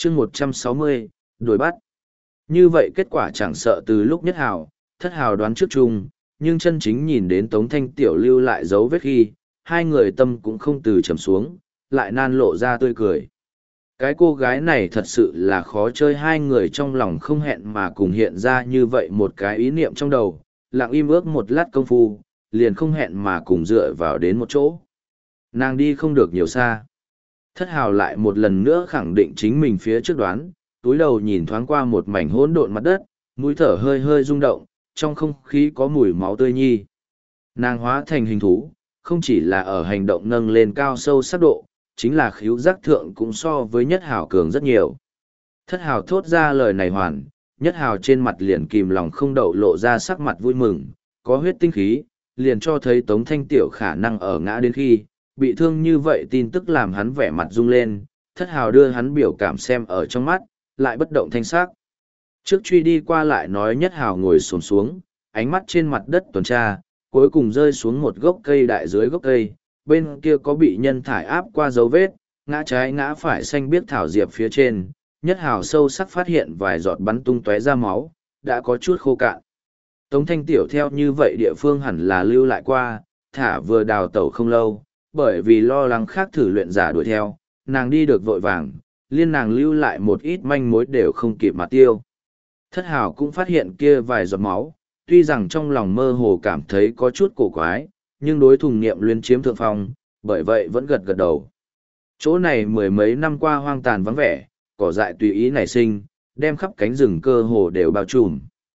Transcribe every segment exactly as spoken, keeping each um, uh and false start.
chương một trăm sáu mươi, đuổi bắt. Như vậy kết quả chẳng sợ từ lúc nhất hào, thất hào đoán trước chung, nhưng chân chính nhìn đến Tống Thanh Tiểu lưu lại dấu vết khi, hai người tâm cũng không từ trầm xuống, lại nan lộ ra tươi cười. Cái cô gái này thật sự là khó chơi, hai người trong lòng không hẹn mà cùng hiện ra như vậy một cái ý niệm trong đầu, lặng im ước một lát công phu, liền không hẹn mà cùng dựa vào đến một chỗ. Nàng đi không được nhiều xa. Thất hào lại một lần nữa khẳng định chính mình phía trước đoán, túi đầu nhìn thoáng qua một mảnh hỗn độn mặt đất, mũi thở hơi hơi rung động, trong không khí có mùi máu tươi nhi. Nàng hóa thành hình thú, không chỉ là ở hành động nâng lên cao sâu sắc độ, chính là khíu giác thượng cũng so với nhất hào cường rất nhiều. Thất hào thốt ra lời này hoàn, nhất hào trên mặt liền kìm lòng không đậu lộ ra sắc mặt vui mừng, có huyết tinh khí, liền cho thấy Tống Thanh Tiểu khả năng ở ngã đến khi, bị thương như vậy tin tức làm hắn vẻ mặt rung lên, thất hào đưa hắn biểu cảm xem ở trong mắt, lại bất động thanh sắc. Trước truy đi qua lại nói nhất hào ngồi xổm xuống, ánh mắt trên mặt đất tuần tra, cuối cùng rơi xuống một gốc cây đại dưới gốc cây, bên kia có bị nhân thải áp qua dấu vết, ngã trái ngã phải xanh biếc thảo diệp phía trên, nhất hào sâu sắc phát hiện vài giọt bắn tung tóe ra máu, đã có chút khô cạn. Tống Thanh Tiểu theo như vậy địa phương hẳn là lưu lại qua, thả vừa đào tẩu không lâu, bởi vì lo lắng khác thử luyện giả đuổi theo, nàng đi được vội vàng, liên nàng lưu lại một ít manh mối đều không kịp mà tiêu. Thất hào cũng phát hiện kia vài giọt máu, tuy rằng trong lòng mơ hồ cảm thấy có chút cổ quái, nhưng đối thùng niệm luyến chiếm thượng phong, bởi vậy vẫn gật gật đầu. Chỗ này mười mấy năm qua hoang tàn vắng vẻ, cỏ dại tùy ý nảy sinh, đem khắp cánh rừng cơ hồ đều bao trùm.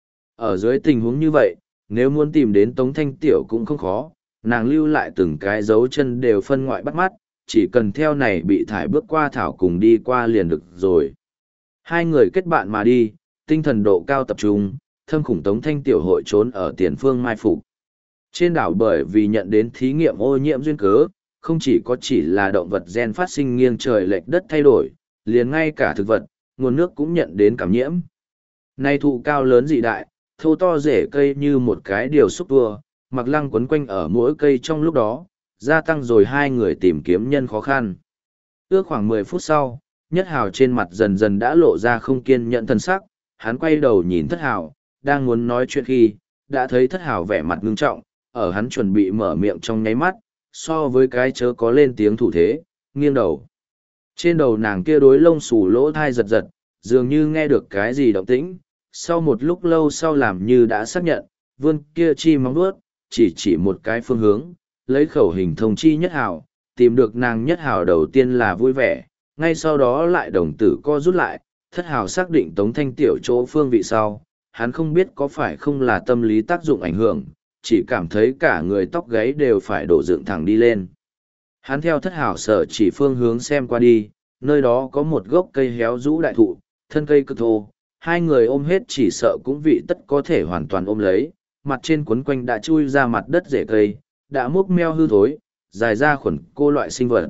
Ở dưới tình huống như vậy, nếu muốn tìm đến Tống Thanh Tiểu cũng không khó, nàng lưu lại từng cái dấu chân đều phân ngoại bắt mắt, chỉ cần theo này bị thải bước qua thảo cùng đi qua liền được rồi. Hai người kết bạn mà đi, tinh thần độ cao tập trung, thâm khủng Tống Thanh Tiểu hội trốn ở tiền phương mai phục. Trên đảo bởi vì nhận đến thí nghiệm ô nhiễm duyên cớ, không chỉ có chỉ là động vật gen phát sinh nghiêng trời lệch đất thay đổi, liền ngay cả thực vật, nguồn nước cũng nhận đến cảm nhiễm. Nay thụ cao lớn dị đại, thô to rễ cây như một cái điều xúc tua, mặc lăng quấn quanh ở mỗi cây trong lúc đó, gia tăng rồi hai người tìm kiếm nhân khó khăn. Ước khoảng mười phút sau, nhất hào trên mặt dần dần đã lộ ra không kiên nhẫn thân sắc, hắn quay đầu nhìn thất hào, đang muốn nói chuyện khi, đã thấy thất hào vẻ mặt ngưng trọng, ở hắn chuẩn bị mở miệng trong nháy mắt, so với cái chớ có lên tiếng thủ thế, nghiêng đầu. Trên đầu nàng kia đối lông xù lỗ thai giật giật, dường như nghe được cái gì động tĩnh, sau một lúc lâu sau làm như đã xác nhận, vươn kia chi móng vuốt, chỉ chỉ một cái phương hướng, lấy khẩu hình thông chi nhất hào, tìm được nàng nhất hào đầu tiên là vui vẻ, ngay sau đó lại đồng tử co rút lại, thất hào xác định Tống Thanh Tiểu chỗ phương vị sau, hắn không biết có phải không là tâm lý tác dụng ảnh hưởng, chỉ cảm thấy cả người tóc gáy đều phải đổ dựng thẳng đi lên. Hắn theo thất hào sở chỉ phương hướng xem qua đi, nơi đó có một gốc cây héo rũ đại thụ, thân cây cực thô, hai người ôm hết chỉ sợ cũng vị tất có thể hoàn toàn ôm lấy, mặt trên quấn quanh đã chui ra mặt đất rễ cây, đã múc meo hư thối, dài ra khuẩn cô loại sinh vật.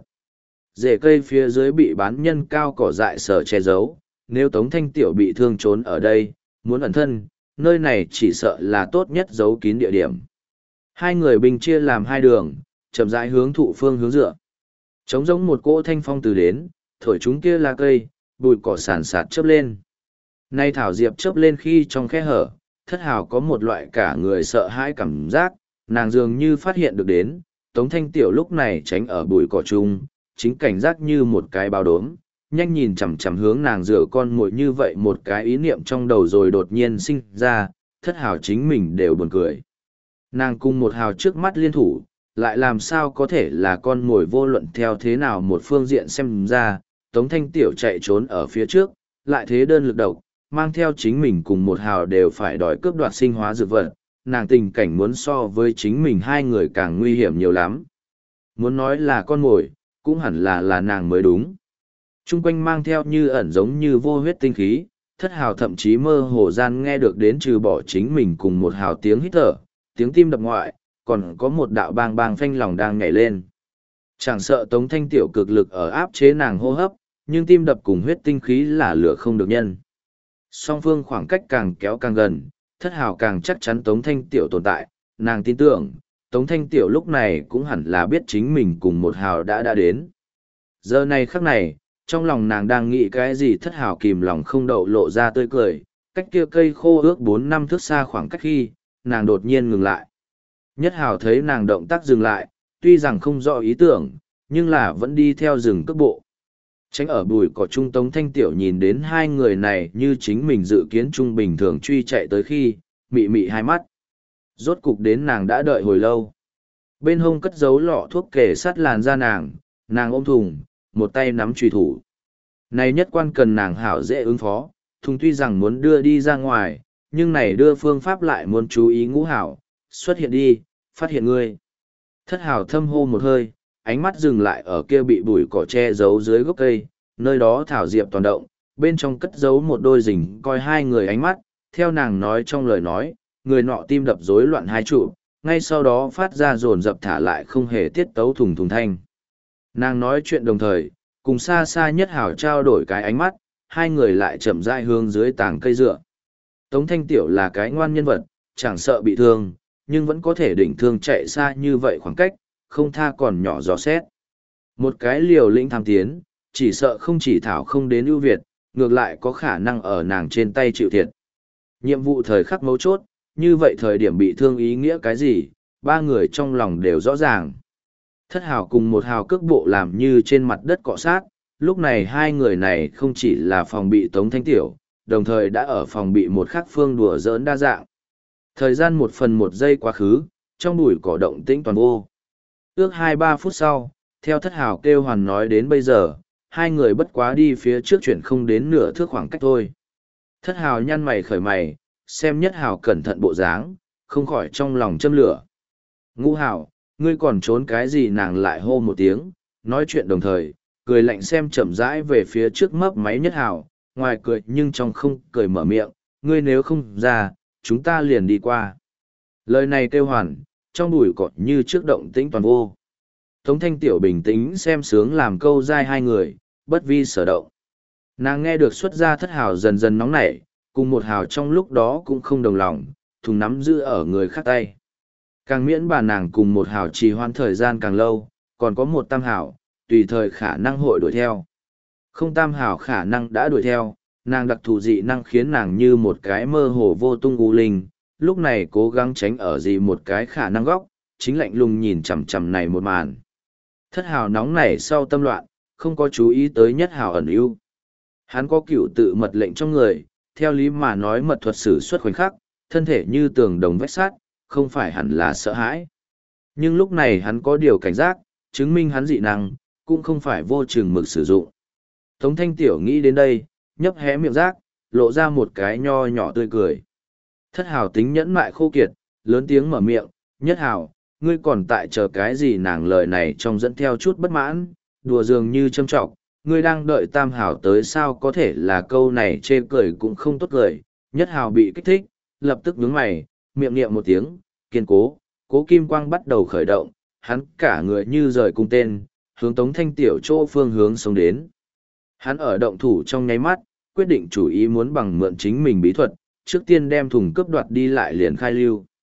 Rễ cây phía dưới bị bán nhân cao cỏ dại sở che giấu, nếu Tống Thanh Tiểu bị thương trốn ở đây, muốn ẩn thân, nơi này chỉ sợ là tốt nhất giấu kín địa điểm. Hai người bình chia làm hai đường, chậm rãi hướng thụ phương hướng dựa. Trống giống một cỗ thanh phong từ đến, thổi chúng kia là cây, bụi cỏ sàn sạt chớp lên. Nay thảo diệp chớp lên khi trong khe hở, thất hào có một loại cả người sợ hãi cảm giác, nàng dường như phát hiện được đến, Tống Thanh Tiểu lúc này tránh ở bụi cỏ chung, chính cảnh giác như một cái bao đốm, nhanh nhìn chằm chằm hướng nàng rửa con mồi như vậy một cái ý niệm trong đầu rồi đột nhiên sinh ra, thất hào chính mình đều buồn cười. Nàng cùng một hào trước mắt liên thủ, lại làm sao có thể là con mồi vô luận theo thế nào một phương diện xem ra, Tống Thanh Tiểu chạy trốn ở phía trước, lại thế đơn lực độc, mang theo chính mình cùng một hào đều phải đòi cướp đoạt sinh hóa dược vật, nàng tình cảnh muốn so với chính mình hai người càng nguy hiểm nhiều lắm. Muốn nói là con mồi, cũng hẳn là là nàng mới đúng. Trung quanh mang theo như ẩn giống như vô huyết tinh khí, thất hào thậm chí mơ hồ gian nghe được đến trừ bỏ chính mình cùng một hào tiếng hít thở, tiếng tim đập ngoại, còn có một đạo bang bang phanh lòng đang nhảy lên. Chẳng sợ Tống Thanh Tiểu cực lực ở áp chế nàng hô hấp, nhưng tim đập cùng huyết tinh khí là lửa không được nhân. Song phương khoảng cách càng kéo càng gần, thất hào càng chắc chắn Tống Thanh Tiểu tồn tại, nàng tin tưởng, Tống Thanh Tiểu lúc này cũng hẳn là biết chính mình cùng một hào đã đã đến. Giờ này khắc này, trong lòng nàng đang nghĩ cái gì thất hào kìm lòng không đậu lộ ra tươi cười, cách kia cây khô ước bốn năm thước xa khoảng cách khi, nàng đột nhiên ngừng lại. Nhất hào thấy nàng động tác dừng lại, tuy rằng không rõ ý tưởng, nhưng là vẫn đi theo rừng cước bộ. Tránh ở bụi cỏ trung Tống Thanh Tiểu nhìn đến hai người này như chính mình dự kiến trung bình thường truy chạy tới khi, mị mị hai mắt. Rốt cục đến nàng đã đợi hồi lâu. Bên hông cất giấu lọ thuốc kề sát làn da nàng, nàng ôm thùng, một tay nắm chùy thủ. Này nhất quan cần nàng hảo dễ ứng phó, thùng tuy rằng muốn đưa đi ra ngoài, nhưng này đưa phương pháp lại muốn chú ý ngũ hảo, xuất hiện đi, phát hiện ngươi. Thất hảo thâm hô một hơi, ánh mắt dừng lại ở kia bị bụi cỏ che giấu dưới gốc cây, nơi đó thảo diệp toàn động, bên trong cất giấu một đôi rình coi hai người ánh mắt, theo nàng nói trong lời nói, người nọ tim đập rối loạn hai trụ, ngay sau đó phát ra dồn dập thả lại không hề tiết tấu thùng thùng thanh. Nàng nói chuyện đồng thời, cùng xa xa nhất hảo trao đổi cái ánh mắt, hai người lại chậm rãi hướng dưới tảng cây dựa. Tống Thanh Tiểu là cái ngoan nhân vật, chẳng sợ bị thương, nhưng vẫn có thể đỉnh thương chạy xa như vậy khoảng cách, không tha còn nhỏ gió xét. Một cái liều lĩnh tham tiến, chỉ sợ không chỉ thảo không đến ưu việt, ngược lại có khả năng ở nàng trên tay chịu thiệt. Nhiệm vụ thời khắc mấu chốt, như vậy thời điểm bị thương ý nghĩa cái gì, ba người trong lòng đều rõ ràng. Thất hào cùng một hào cước bộ làm như trên mặt đất cọ sát, lúc này hai người này không chỉ là phòng bị Tống Thanh Tiểu, đồng thời đã ở phòng bị một khắc phương đùa giỡn đa dạng. Thời gian một phần một giây quá khứ, trong bụi cỏ động tĩnh toàn vô. Ước hai ba phút sau, theo thất hào kêu hoàn nói đến bây giờ, hai người bất quá đi phía trước chuyển không đến nửa thước khoảng cách thôi. Thất hào nhăn mày khởi mày, xem nhất hào cẩn thận bộ dáng, không khỏi trong lòng châm lửa. Ngũ hào, ngươi còn trốn cái gì? Nàng lại hô một tiếng, nói chuyện đồng thời, cười lạnh xem chậm rãi về phía trước mấp máy nhất hào, ngoài cười nhưng trong không cười mở miệng, ngươi nếu không ra, chúng ta liền đi qua. Lời này kêu hoàn, trong bụi cỏ như trước động tĩnh toàn vô. Tống Thanh Tiểu bình tĩnh xem sướng làm câu dai hai người, bất vi sở động. Nàng nghe được xuất ra thất hào dần dần nóng nảy, cùng một hào trong lúc đó cũng không đồng lòng, thùng nắm giữ ở người khác tay. Càng miễn bà nàng cùng một hào trì hoãn thời gian càng lâu, còn có một tam hào, tùy thời khả năng hội đuổi theo. Không tam hào khả năng đã đuổi theo, nàng đặc thù dị năng khiến nàng như một cái mơ hồ vô tung u linh, lúc này cố gắng tránh ở gì một cái khả năng góc, chính lạnh lùng nhìn chằm chằm này một màn. Thất hào nóng nảy sau tâm loạn, không có chú ý tới nhất hào ẩn ưu. Hắn có cửu tự mật lệnh trong người, theo lý mà nói mật thuật sử xuất khoảnh khắc, thân thể như tường đồng vách sắt, không phải hẳn là sợ hãi. Nhưng lúc này hắn có điều cảnh giác, chứng minh hắn dị năng, cũng không phải vô chừng mực sử dụng. Tống Thanh Tiểu nghĩ đến đây, nhấp hé miệng rác, lộ ra một cái nho nhỏ tươi cười. Thất hào tính nhẫn mại khô kiệt, lớn tiếng mở miệng, nhất hào, ngươi còn tại chờ cái gì? Nàng lời này trong dẫn theo chút bất mãn, đùa dường như châm trọng, ngươi đang đợi tam hào tới sao? Có thể là câu này chê cười cũng không tốt cười. Nhất hào bị kích thích, lập tức nhướng mày, miệng niệm một tiếng, kiên cố, cố kim quang bắt đầu khởi động, hắn cả người như rời cung tên, hướng Tống Thanh Tiểu chỗ phương hướng sống đến. Hắn ở động thủ trong nháy mắt, quyết định chủ ý muốn bằng mượn chính mình bí thuật, trước tiên đem thùng cướp đoạt đi lại liền khai lưu.